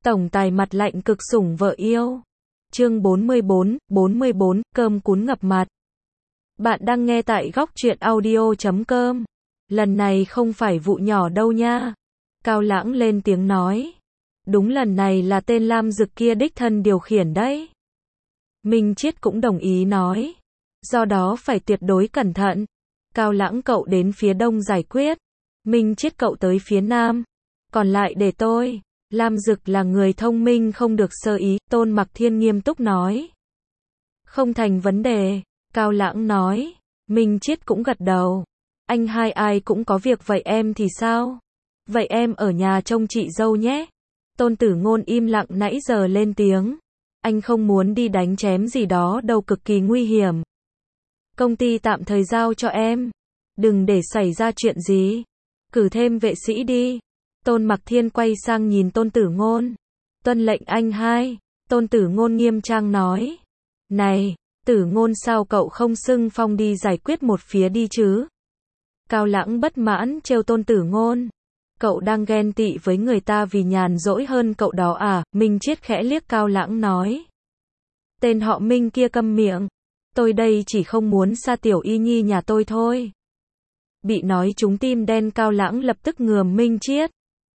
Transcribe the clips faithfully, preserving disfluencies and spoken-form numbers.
Tổng tài mặt lạnh cực sủng vợ yêu. Chương bốn mươi bốn, bốn mươi bốn, cơm cuốn ngập mặt. Bạn đang nghe tại góc truyện audio chấm com. Lần này không phải vụ nhỏ đâu nha. Cao Lãng lên tiếng nói. Đúng lần này là tên Lam Dực kia đích thân điều khiển đấy. Minh Chiết cũng đồng ý nói. Do đó phải tuyệt đối cẩn thận. Cao Lãng cậu đến phía đông giải quyết. Minh Chiết cậu tới phía nam. Còn lại để tôi. Lam Dực là người thông minh không được sơ ý, Tôn Mặc Thiên nghiêm túc nói. Không thành vấn đề, Cao Lãng nói. Minh Chiết cũng gật đầu. Anh hai ai cũng có việc vậy em thì sao? Vậy em ở nhà trông chị dâu nhé. Tôn Tử Ngôn im lặng nãy giờ lên tiếng. Anh không muốn đi đánh chém gì đó đâu, cực kỳ nguy hiểm. Công ty tạm thời giao cho em. Đừng để xảy ra chuyện gì. Cử thêm vệ sĩ đi. Tôn Mặc Thiên quay sang nhìn Tôn Tử Ngôn. Tuân lệnh anh hai. Tôn Tử Ngôn nghiêm trang nói. Này, Tử Ngôn sao cậu không xưng phong đi giải quyết một phía đi chứ? Cao Lãng bất mãn trêu Tôn Tử Ngôn. Cậu đang ghen tị với người ta vì nhàn rỗi hơn cậu đó à? Minh Chiết khẽ liếc Cao Lãng nói. Tên họ Minh kia câm miệng. Tôi đây chỉ không muốn xa tiểu y nhi nhà tôi thôi. Bị nói trúng tim đen, Cao Lãng lập tức ngườm Minh Chiết.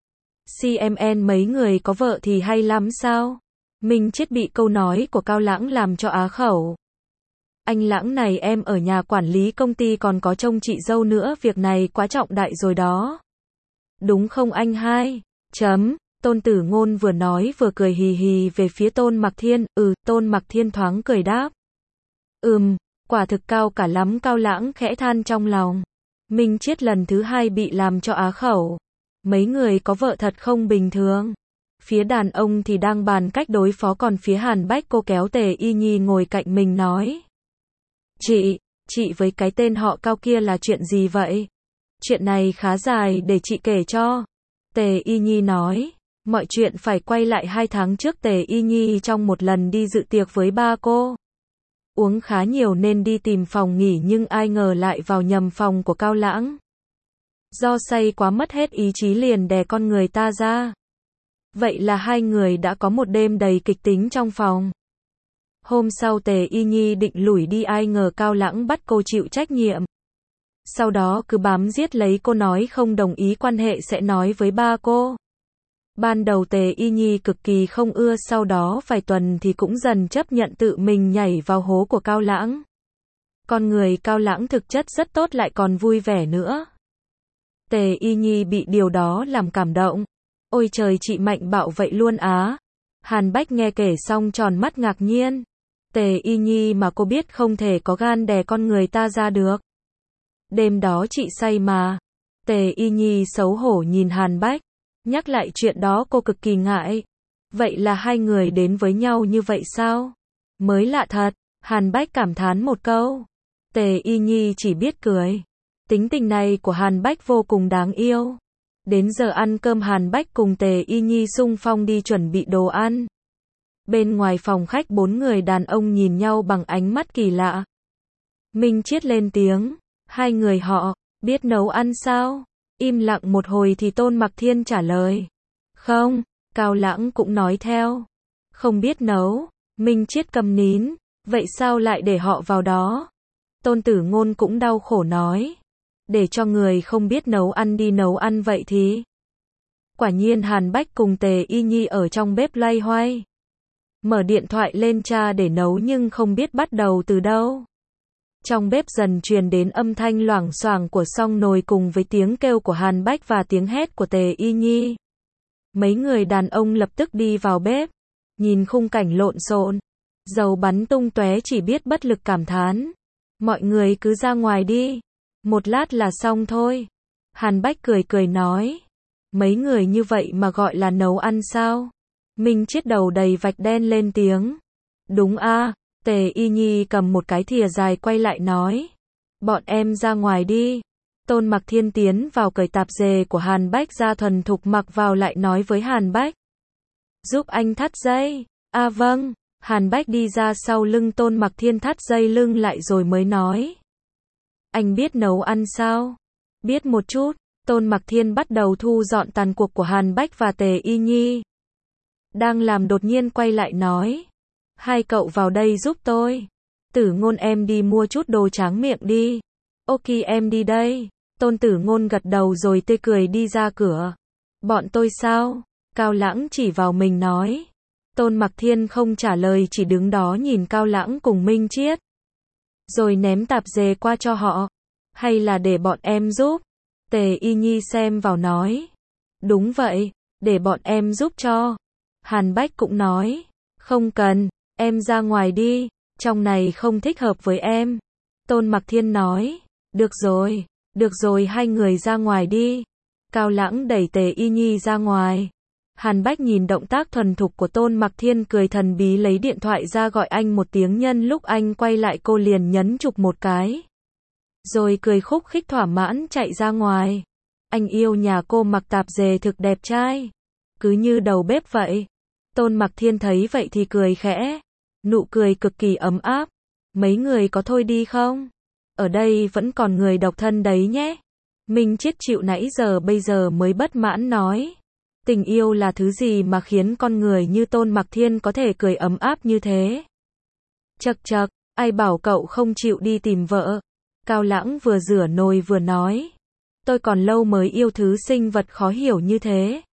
xê em en mấy người có vợ thì hay lắm sao? Minh Chiết bị câu nói của Cao Lãng làm cho á khẩu. Anh Lãng này, em ở nhà quản lý công ty còn có trông chị dâu nữa, việc này quá trọng đại rồi đó. Đúng không anh hai? Chấm. Tôn Tử Ngôn vừa nói vừa cười hì hì về phía Tôn Mặc Thiên. Ừ, Tôn Mặc Thiên thoáng cười đáp. Ừm, quả thực cao cả lắm. Cao Lãng khẽ than trong lòng. Minh Chiết lần thứ hai bị làm cho á khẩu. Mấy người có vợ thật không bình thường. Phía đàn ông thì đang bàn cách đối phó, còn phía Hàn Bách cô kéo Tề Y Nhi ngồi cạnh mình nói. Chị, chị với cái tên họ Cao kia là chuyện gì vậy? Chuyện này khá dài, để chị kể cho. Tề Y Nhi nói. Mọi chuyện phải quay lại hai tháng trước. Tề Y Nhi trong một lần đi dự tiệc với ba cô. Uống khá nhiều nên đi tìm phòng nghỉ, nhưng ai ngờ lại vào nhầm phòng của Cao Lãng. Do say quá mất hết ý chí liền đè con người ta ra. Vậy là hai người đã có một đêm đầy kịch tính trong phòng. Hôm sau Tề Y Nhi định lủi đi, ai ngờ Cao Lãng bắt cô chịu trách nhiệm. Sau đó cứ bám giết lấy cô, nói không đồng ý quan hệ sẽ nói với ba cô. Ban đầu Tề Y Nhi cực kỳ không ưa, sau đó vài tuần thì cũng dần chấp nhận tự mình nhảy vào hố của Cao Lãng. Con người Cao Lãng thực chất rất tốt, lại còn vui vẻ nữa. Tề Y Nhi bị điều đó làm cảm động. Ôi trời, chị mạnh bạo vậy luôn á. Hàn Bách nghe kể xong tròn mắt ngạc nhiên. Tề Y Nhi mà cô biết không thể có gan đè con người ta ra được. Đêm đó chị say mà. Tề Y Nhi xấu hổ nhìn Hàn Bách. Nhắc lại chuyện đó cô cực kỳ ngại. Vậy là hai người đến với nhau như vậy sao? Mới lạ thật. Hàn Bách cảm thán một câu. Tề Y Nhi chỉ biết cười. Tính tình này của Hàn Bách vô cùng đáng yêu. Đến giờ ăn cơm, Hàn Bách cùng Tề Y Nhi xung phong đi chuẩn bị đồ ăn. Bên ngoài phòng khách, bốn người đàn ông nhìn nhau bằng ánh mắt kỳ lạ. Minh Chiết lên tiếng. Hai người họ biết nấu ăn sao? Im lặng một hồi thì Tôn Mặc Thiên trả lời. Không. Cao Lãng cũng nói theo. Không biết nấu. Minh Chiết câm nín. Vậy sao lại để họ vào đó? Tôn Tử Ngôn cũng đau khổ nói. Để cho người không biết nấu ăn đi nấu ăn vậy thì. Quả nhiên Hàn Bách cùng Tề Y Nhi ở trong bếp loay hoay. Mở điện thoại lên tra để nấu nhưng không biết bắt đầu từ đâu. Trong bếp dần truyền đến âm thanh loảng xoảng của xong nồi cùng với tiếng kêu của Hàn Bách và tiếng hét của Tề Y Nhi. Mấy người đàn ông lập tức đi vào bếp. Nhìn khung cảnh lộn xộn. Dầu bắn tung tóe, chỉ biết bất lực cảm thán. Mọi người cứ ra ngoài đi. Một lát là xong thôi. Hàn Bách cười cười nói. Mấy người như vậy mà gọi là nấu ăn sao? Minh Chiết đầu đầy vạch đen lên tiếng. Đúng a. Tề Y Nhi cầm một cái thìa dài quay lại nói. Bọn em ra ngoài đi. Tôn Mặc Thiên tiến vào cởi tạp dề của Hàn Bách ra, thuần thục mặc vào, lại nói với Hàn Bách. Giúp anh thắt dây. À vâng. Hàn Bách đi ra sau lưng Tôn Mặc Thiên thắt dây lưng lại rồi mới nói. Anh biết nấu ăn sao? Biết một chút. Tôn Mặc Thiên bắt đầu thu dọn tàn cuộc của Hàn Bách và Tề Y Nhi. đang làm đột nhiên quay lại nói. Hai cậu vào đây giúp tôi. Tử Ngôn em đi mua chút đồ tráng miệng đi. Ok em đi đây. Tôn Tử Ngôn gật đầu rồi tươi cười đi ra cửa. Bọn tôi sao? Cao Lãng chỉ vào mình nói. Tôn Mặc Thiên không trả lời chỉ đứng đó nhìn Cao Lãng cùng Minh Chiết. Rồi ném tạp dề qua cho họ. Hay là để bọn em giúp? Tề Y Nhi xem vào nói. Đúng vậy, để bọn em giúp cho. Hàn Bách cũng nói. Không cần, em ra ngoài đi, trong này không thích hợp với em. Tôn Mặc Thiên nói. Được rồi, được rồi hai người ra ngoài đi. Cao Lãng đẩy Tề Y Nhi ra ngoài. Hàn Bách nhìn động tác thuần thục của Tôn Mặc Thiên cười thần bí lấy điện thoại ra gọi anh một tiếng nhân lúc anh quay lại cô liền nhấn chụp một cái. Rồi cười khúc khích thỏa mãn chạy ra ngoài. Anh yêu nhà cô mặc tạp dề thực đẹp trai. Cứ như đầu bếp vậy. Tôn Mặc Thiên thấy vậy thì cười khẽ. Nụ cười cực kỳ ấm áp. Mấy người có thôi đi không? Ở đây vẫn còn người độc thân đấy nhé. Minh Chiết chịu nãy giờ bây giờ mới bất mãn nói. Tình yêu là thứ gì mà khiến con người như Tôn Mặc Thiên có thể cười ấm áp như thế? Chậc chậc, ai bảo cậu không chịu đi tìm vợ? Cao Lãng vừa rửa nồi vừa nói. Tôi còn lâu mới yêu thứ sinh vật khó hiểu như thế.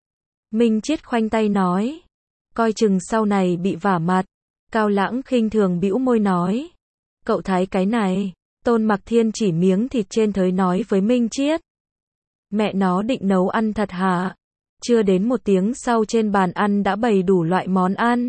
Minh Chiết khoanh tay nói. Coi chừng sau này bị vả mặt. Cao Lãng khinh thường bĩu môi nói. Cậu thấy cái này? Tôn Mặc Thiên chỉ miếng thịt trên thớt nói với Minh Chiết. Mẹ nó định nấu ăn thật hả? Chưa đến một tiếng sau trên bàn ăn đã bày đủ loại món ăn.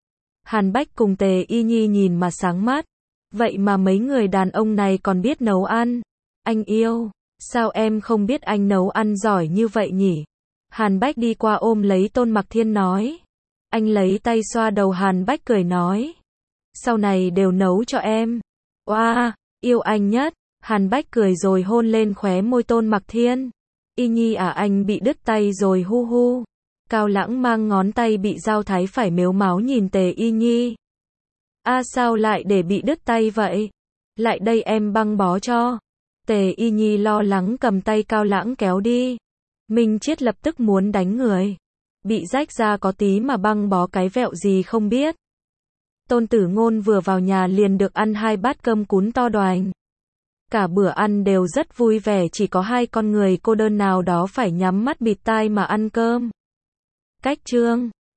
Hàn Bách cùng Tề Y Nhi nhìn mà sáng mắt. Vậy mà mấy người đàn ông này còn biết nấu ăn. Anh yêu, sao em không biết anh nấu ăn giỏi như vậy nhỉ? Hàn Bách đi qua ôm lấy Tôn Mặc Thiên nói. Anh lấy tay xoa đầu Hàn Bách cười nói. Sau này đều nấu cho em. Oa, wow, yêu anh nhất. Hàn Bách cười rồi hôn lên khóe môi Tôn Mặc Thiên. Y Nhi à anh bị đứt tay rồi hu hu. Cao Lãng mang ngón tay bị dao thái phải mếu máu nhìn Tề Y Nhi. A à, sao lại để bị đứt tay vậy? Lại đây em băng bó cho. Tề Y Nhi lo lắng cầm tay Cao Lãng kéo đi. Minh Chiết lập tức muốn đánh người. Bị rách ra có tí mà băng bó cái vẹo gì không biết. Tôn Tử Ngôn vừa vào nhà liền được ăn hai bát cơm cuốn to đoành. Cả bữa ăn đều rất vui vẻ chỉ có hai con người cô đơn nào đó phải nhắm mắt bịt tai mà ăn cơm. Cách chương